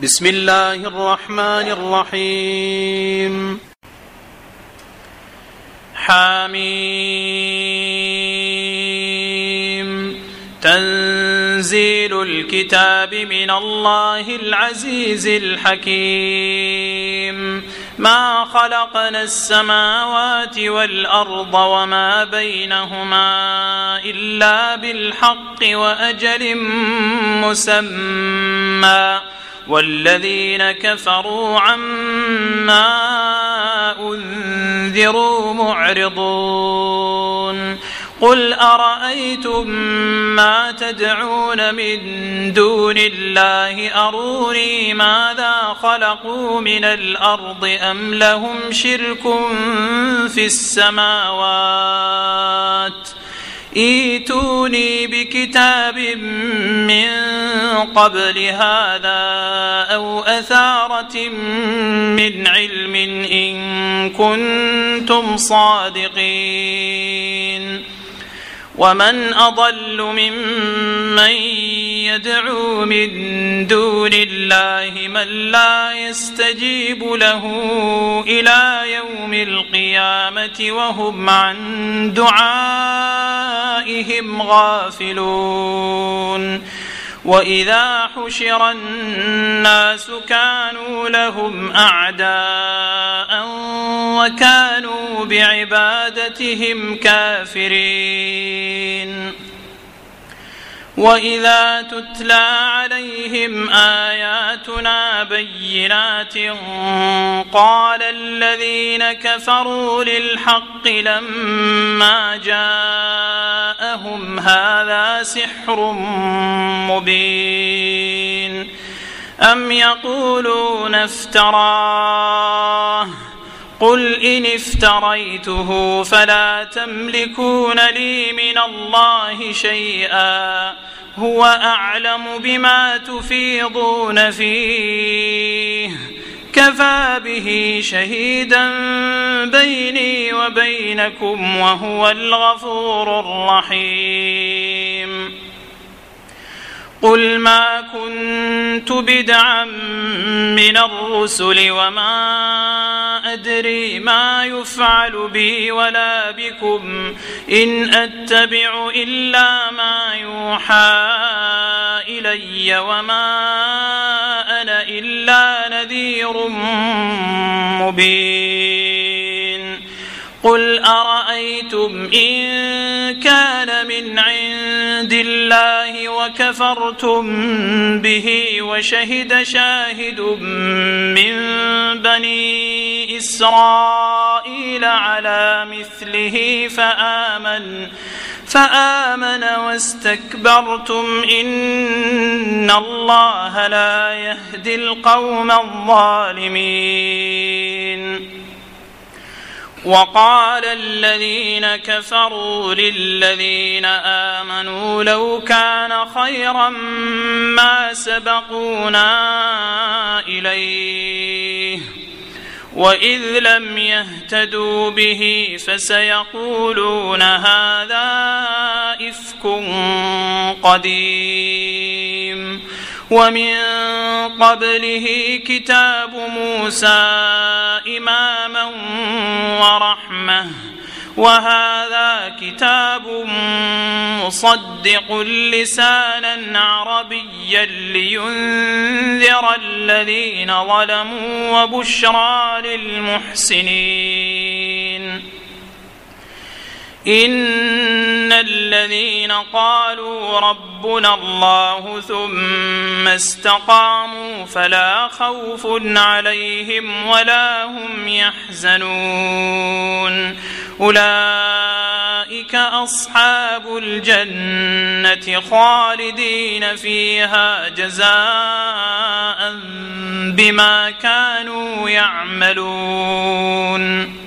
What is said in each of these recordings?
بسم الله الرحمن الرحيم. حميم. تنزيل الكتاب من الله العزيز الحكيم. ما خلقنا السماوات والأرض وما بينهما إلا بالحق وأجل مسمى، والذين كفروا عما أنذروا معرضون. قل أرأيتم ما تدعون من دون الله أروني ماذا خلقوا من الأرض أم لهم شرك في السماوات، ائتوني بكتاب من قبل هذا أو أثارة من علم إن كنتم صادقين. ومن أضل ممن يدعو من دون الله من لا يستجيب له إلى يوم القيامة وهم عن دعائهم غافلون. وإذا حشر الناس كانوا لهم أعداء وكانوا بعبادتهم كافرين. وإذا تتلى عليهم آياتنا بينات قال الذين كفروا للحق لما جاءهم هذا سحر مبين. أم يقولون افتراه، قل إن افتريته فلا تملكون لي من الله شيئا هو أعلم بما تفيضون فيه، كفى به شهيدا بيني وبينكم وهو الغفور الرحيم. قل ما كنت بدعا من الرسل وما أدري ما يفعل بي ولا بكم إن أتبع إلا ما يوحى إلي وما أنا إلا نذير مبين. قل أرأيتم إن كان من عند الله وكفرتم به وشهد شاهد من بني إسرائيل على مثله فآمن واستكبرتم إن الله لا يهدي القوم الظالمين. وقال الذين كفروا للذين آمنوا لو كان خيرا ما سبقونا إليه وإذ لم يهتدوا به فسيقولون هذا إفك قديم. ومن قبله كتاب موسى إماما ورحمة، وهذا كتاب مصدق لسانا عربيا لينذر الذين ظلموا وبشرى للمحسنين. إن الذين قالوا ربنا الله ثم استقاموا فلا خوف عليهم ولا هم يحزنون. أولئك أصحاب الجنة خالدين فيها جزاء بما كانوا يعملون.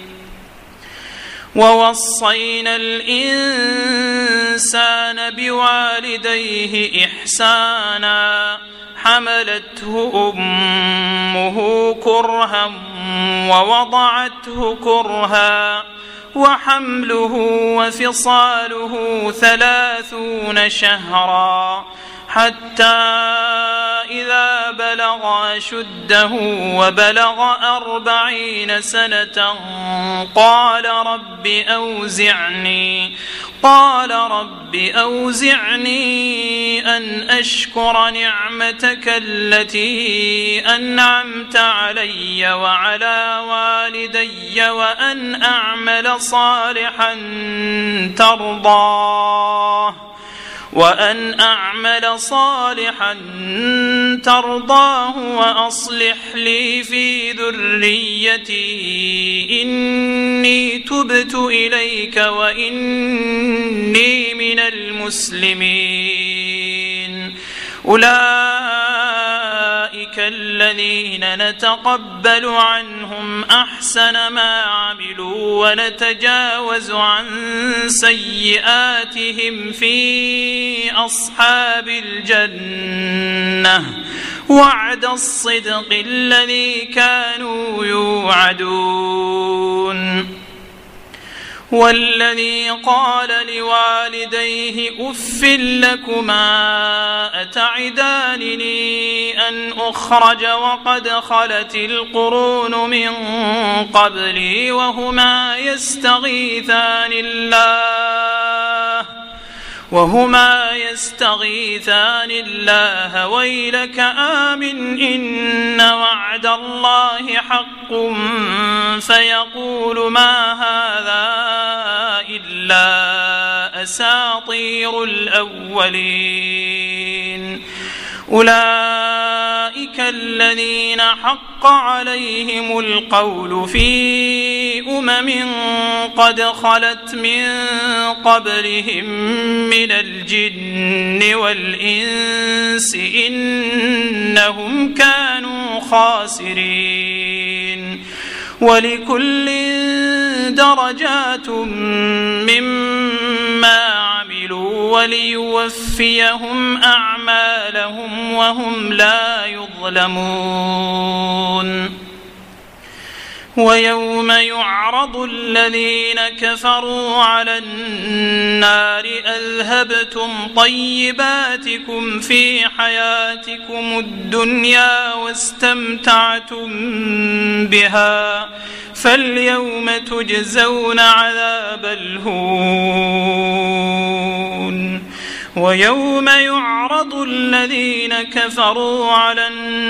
ووصينا الإنسان بوالديه إحسانا حملته أمه كرها ووضعته كرها وحمله وفصاله 30 شهرا حتى إذا بلغ أشده وبلغ 40 سنة قال رب أوزعني أن أشكر نعمتك التي أنعمت علي وعلى والدي وأن أعمل صالحا ترضاه وأصلح لي في ذريتي إني تبت إليك وإني من المسلمين. أولئك الذين نتقبل عنهم أحسن ما عملوا ونتجاوز عن سيئاتهم في أصحاب الجنة وعد الصدق الذي كانوا يوعدون. والذي قال لوالديه أف لكما أتعدانني أن أخرج وقد خلت القرون من قبلي وهما يستغيثان الله ويلك آمن إن وعد الله حق فيقول ما هذا إلا أساطير الأولين. أولئك الذين حق عليهم القول في قد خلت من قبلهم من الجن والإنس إنهم كانوا خاسرين. ولكل درجات مما عملوا وليوفيهم أعمالهم وهم لا يظلمون. ويوم يعرض الذين كفروا على النار أذهبتم طيباتكم في حياتكم الدنيا واستمتعتم بها فاليوم تجزون عذاب الهون. ويوم يعرض الذين كفروا على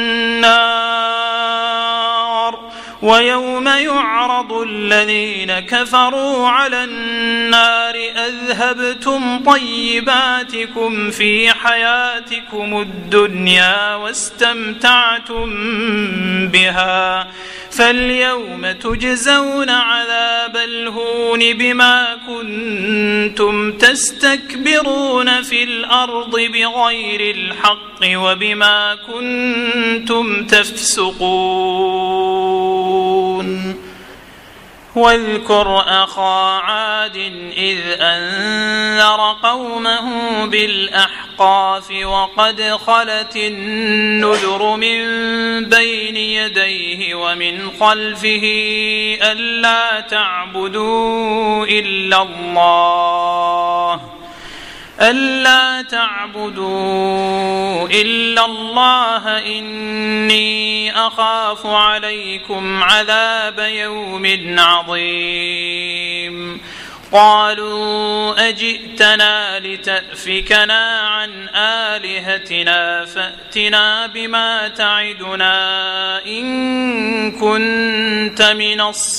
النار أذهبتم طيباتكم في حياتكم الدنيا واستمتعتم بها فاليوم تجزون عذاب الهون بما كنتم تستكبرون في الأرض بغير الحق وبما كنتم تفسقون. واذكر أخا عاد إذ أنذر قومه بالأحقاف وقد خلت النذر من بين يديه ومن خلفه ألا تعبدوا إلا الله إني أخاف عليكم عذاب يوم عظيم. قالوا أجئتنا لتأفكنا عن آلهتنا فأتنا بما تعدنا إن كنت من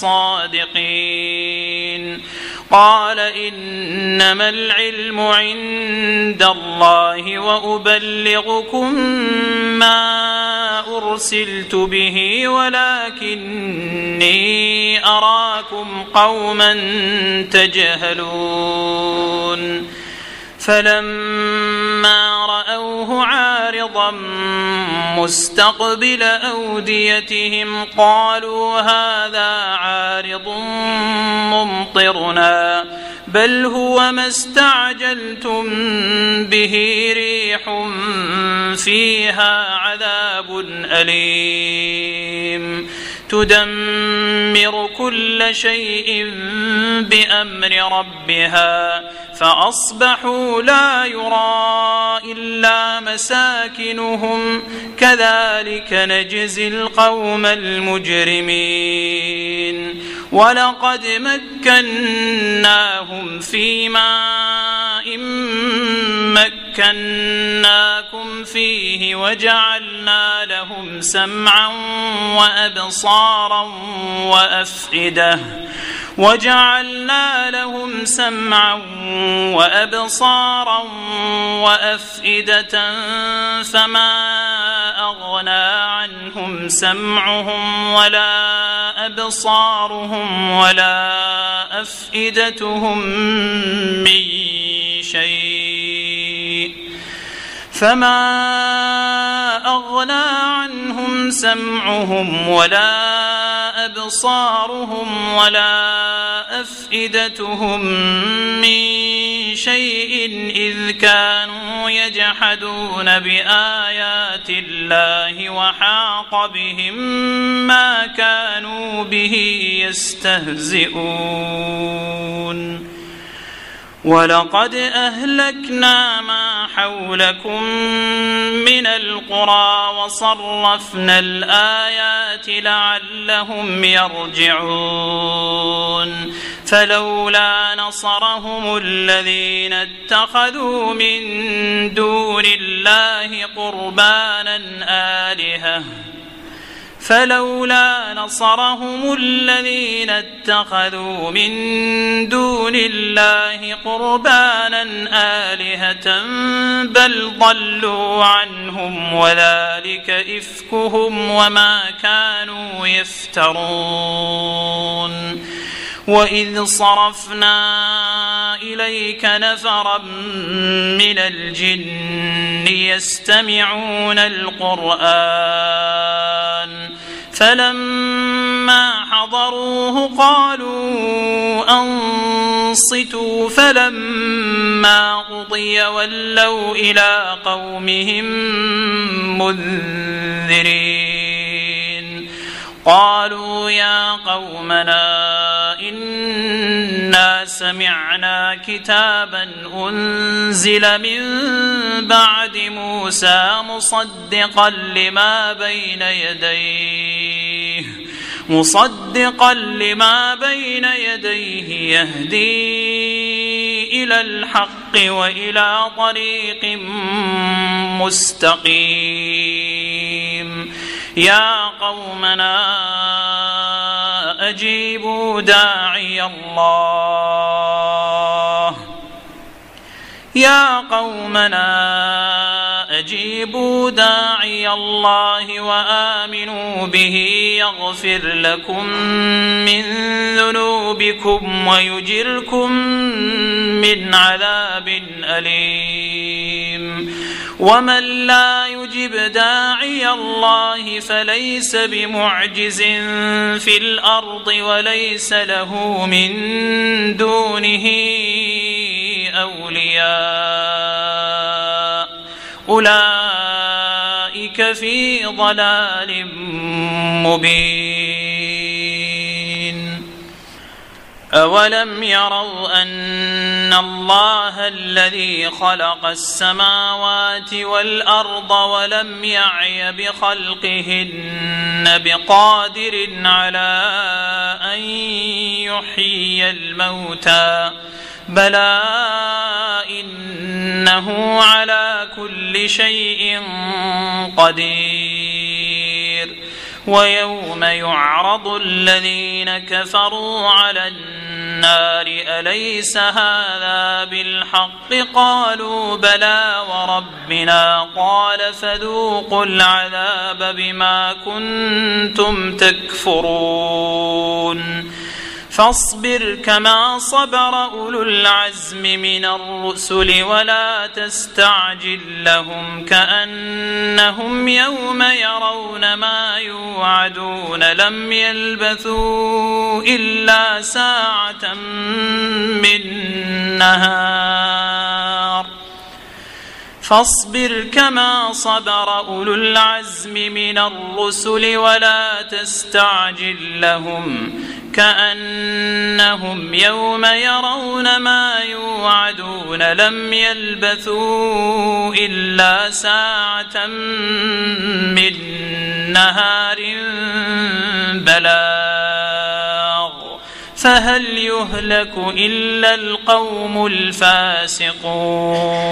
الصادقين. قال إنما العلم عند الله وأبلغكم ما أرسلت به ولكني أراكم قوما تجهلون. فلما رأوه عارضا مستقبل أوديتهم قالوا هذا عارض ممطرنا بل هو ما استعجلتم به ريح فيها عذاب أليم تدمر كل شيء بأمر ربها فأصبحوا لا يرى إلا مساكنهم كذلك نجزي القوم المجرمين ولقد مكناهم في ماء مكناكم فيه وجعلنا لهم سمعا وأبصارا وأفئدة فما أغنى عنهم سمعهم ولا أبصارهم ولا أفئدتهم من شيء إذ كانوا يجحدون بآيات الله وحاق بهم ما كانوا به يستهزئون ولقد أهلكنا ما حولكم من القرى وصرفنا الآيات لعلهم يرجعون فلولا نصرهم الذين اتخذوا من دون الله قربانا آلهة بل ضلوا عنهم وذلك إفكهم وما كانوا يفترون وإذ صرفنا إليك نفرا من الجن يستمعون القرآن فلما حضروه قالوا أنصتوا فلما قضي ولوا إلى قومهم منذرين قالوا يا قومنا إنا سمعنا كتابا أنزل من بعد موسى مصدقا لما بين يديه يهدي إلى الحق وإلى طريق مستقيم يا قومنا أجيبوا داعي الله وآمنوا به يغفر لكم من ذنوبكم ويجركم من عذاب أليم ومن لا يجب داعي الله فليس بمعجز في الأرض وليس له من دونه أولياء أولئك في ضلال مبين أولم يروا أن الله الذي خلق السماوات والأرض ولم يعي بخلقهن بقادر على أن يحيي الموتى بلى إنه على كل شيء قدير ويوم يعرض الذين كفروا على النار أليس هذا بالحق قالوا بلى وربنا قال فذوقوا العذاب بما كنتم تكفرون فاصبر كما صبر أولو العزم من الرسل ولا تستعجل لهم كأنهم يوم يرون ما يوعدون لم يلبثوا إلا ساعة من نهار فاصبر كما صبر أولو العزم من الرسل ولا تستعجل لهم كأنهم يوم يرون ما يوعدون لم يلبثوا إلا ساعة من نهار بلاغ فهل يهلك إلا القوم الفاسقون